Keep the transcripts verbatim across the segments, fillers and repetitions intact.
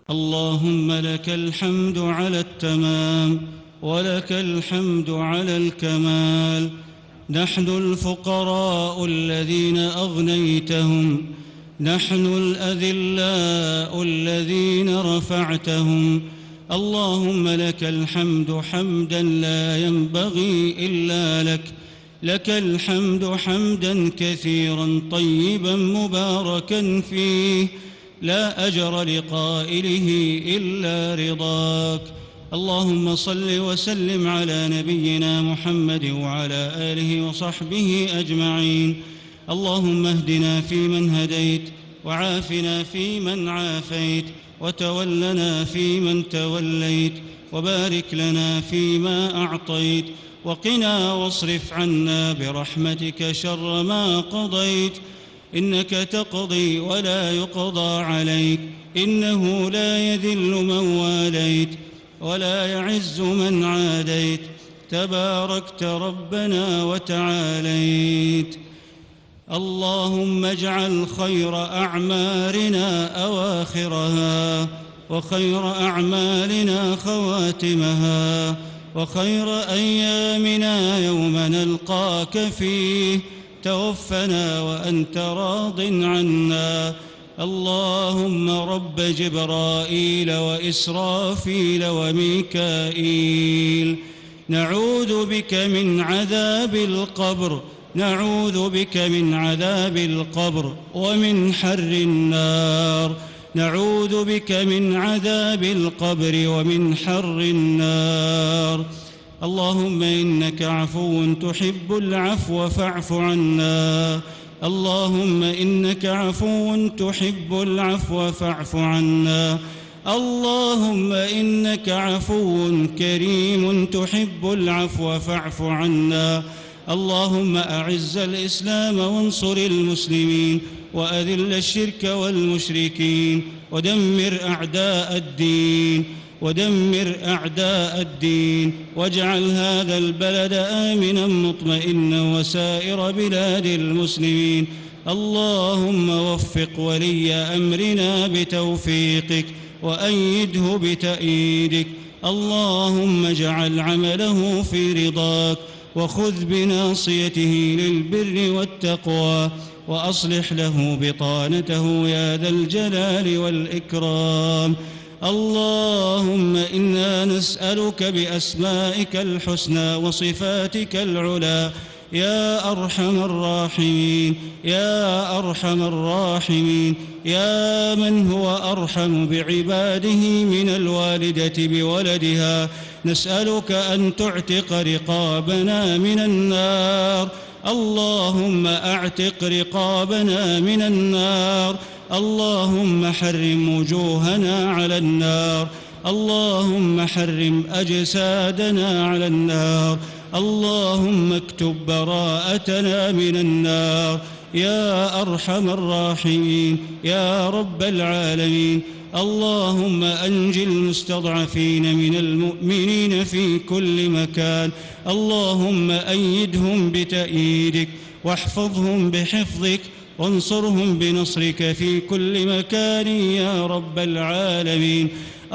اللهم لك الحمد على التمام ولك الحمد على الكمال. نحن الفقراء الذين أغنيتهم، نحن الأذلاء الذين رفعتهم. اللهم لك الحمد حمدا لا ينبغي إلا لك، لك الحمد حمدا كثيرا طيبا مباركا فيه، لا أجر لقائله إلا رضاك. اللهم صل وسلم على نبينا محمد وعلى آله وصحبه أجمعين. اللهم اهدنا فيمن هديت، وعافنا فيمن عافيت، وتولنا فيمن توليت، وبارك لنا فيما أعطيت، وقنا واصرف عنا برحمتك شر ما قضيت. إنك تقضي ولا يقضى عليك، إنه لا يذل من واليت ولا يعز من عاديت، تباركت ربنا وتعاليت. اللهم اجعل خير أعمارنا أواخرها، وخير أعمالنا خواتمها، وخير أيامنا يوم نلقاك فيه. توفنا وأنت راض عنا. اللهم رب جبرائيل وإسرافيل وميكائيل، نعوذ بك من عذاب القبر، نعوذ بك من عذاب القبر ومن حر النار، نعوذ بك من عذاب القبر ومن حر النار. اللهم إنك عفو تحب العفو فاعف عنا. اللهم إنك عفو تحب العفو فاعف عنا. اللهم إنك عفو كريم تحب العفو فاعف عنا. اللهم أعز الإسلام وانصر المسلمين، وأذل الشرك والمشركين، ودمر أعداء الدين، ودمر أعداء الدين، واجعل هذا البلد آمنا مطمئنا وسائر بلاد المسلمين. اللهم وفق ولي أمرنا بتوفيقك، وأيده بتأييدك. اللهم اجعل عمله في رضاك، وخذ بناصيته للبر والتقوى، وأصلح له بطانته يا ذا الجلال والإكرام. اللهم إنا نسألك بأسمائك الحسنى وصفاتك العلى يا أرحم الراحمين، يا أرحم الراحمين، يا من هو أرحم بعباده من الوالدة بولدها، نسألك أن تعتق رقابنا من النار. اللهم أعتق رقابنا من النار. اللهم حرم وجوهنا على النار. اللهم حرم أجسادنا على النار. اللهم اكتب براءتنا من النار يا أرحم الراحمين يا رب العالمين. اللهم أنج المستضعفين من المؤمنين في كل مكان. اللهم أيدهم بتأييدك، واحفظهم بحفظك، وانصرهم بنصرك في كل مكان يا رب العالمين.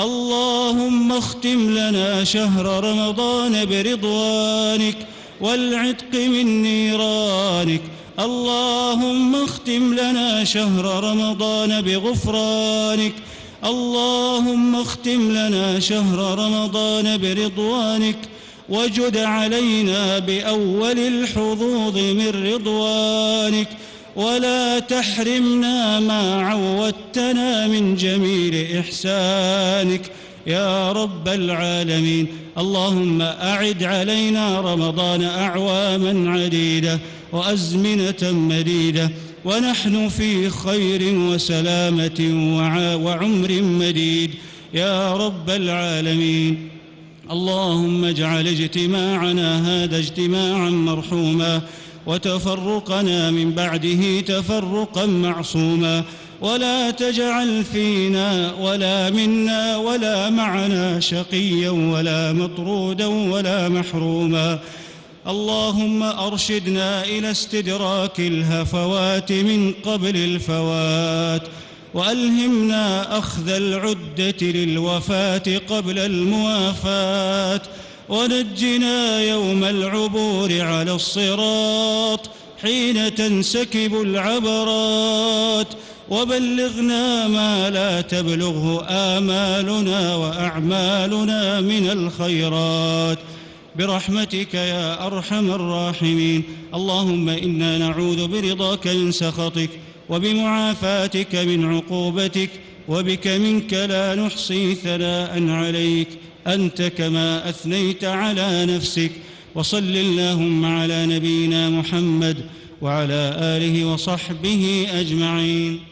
اللهم اختم لنا شهر رمضان برضوانك والعتق من نيرانك. اللهم اختم لنا شهر رمضان بغفرانك. اللهم اختم لنا شهر رمضان برضوانك، وجد علينا بأول الحظوظ من رضوانك، ولا تحرمنا ما عودتنا من جميل إحسانك يا رب العالمين. اللهم أعد علينا رمضان أعواما عديدة وأزمنة مديدة، ونحن في خير وسلامة وعمر مديد يا رب العالمين. اللهم اجعل اجتماعنا هذا اجتماعا مرحوما، وتفرقنا من بعده تفرقا معصوما، ولا تجعل فينا ولا منا ولا معنا شقيا ولا مطرودا ولا محروما. اللهم أرشدنا إلى استدراك الهفوات من قبل الفوات، وألهمنا أخذ العدة للوفاة قبل الموافاة، ونجنا يوم العبور على الصراط حين تنسكب العبرات، وبلغنا ما لا تبلغه آمالنا وأعمالنا من الخيرات برحمتك يا أرحم الراحمين. اللهم إنا نعوذ برضاك من سخطك، وبمعافاتك من عقوبتك، وبك منك لا نحصي ثناء عليك أنت كما أثنيت على نفسك. وصل اللهم على نبينا محمد وعلى آله وصحبه أجمعين.